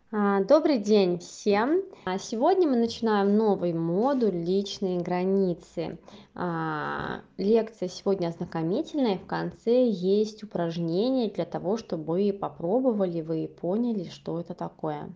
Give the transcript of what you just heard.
Добрый день всем! Сегодня мы начинаем новый модуль «Личные границы». Лекция сегодня ознакомительная, в конце есть упражнение для того, чтобы вы попробовали, вы поняли, что это такое.